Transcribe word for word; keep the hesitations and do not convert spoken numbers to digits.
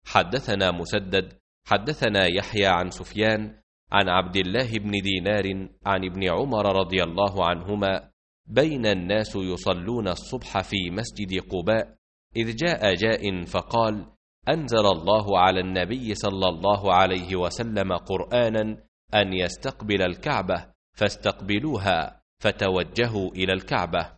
حدثنا مسدد حدثنا يحيى عن سفيان عن عبد الله بن دينار عن ابن عمر رضي الله عنهما بين الناس يصلون الصبح في مسجد قباء إذ جاء جاء فقال: أنزل الله على النبي صلى الله عليه وسلم قرآنا أن يستقبل الكعبة، فاستقبلوها فتوجهوا إلى الكعبة.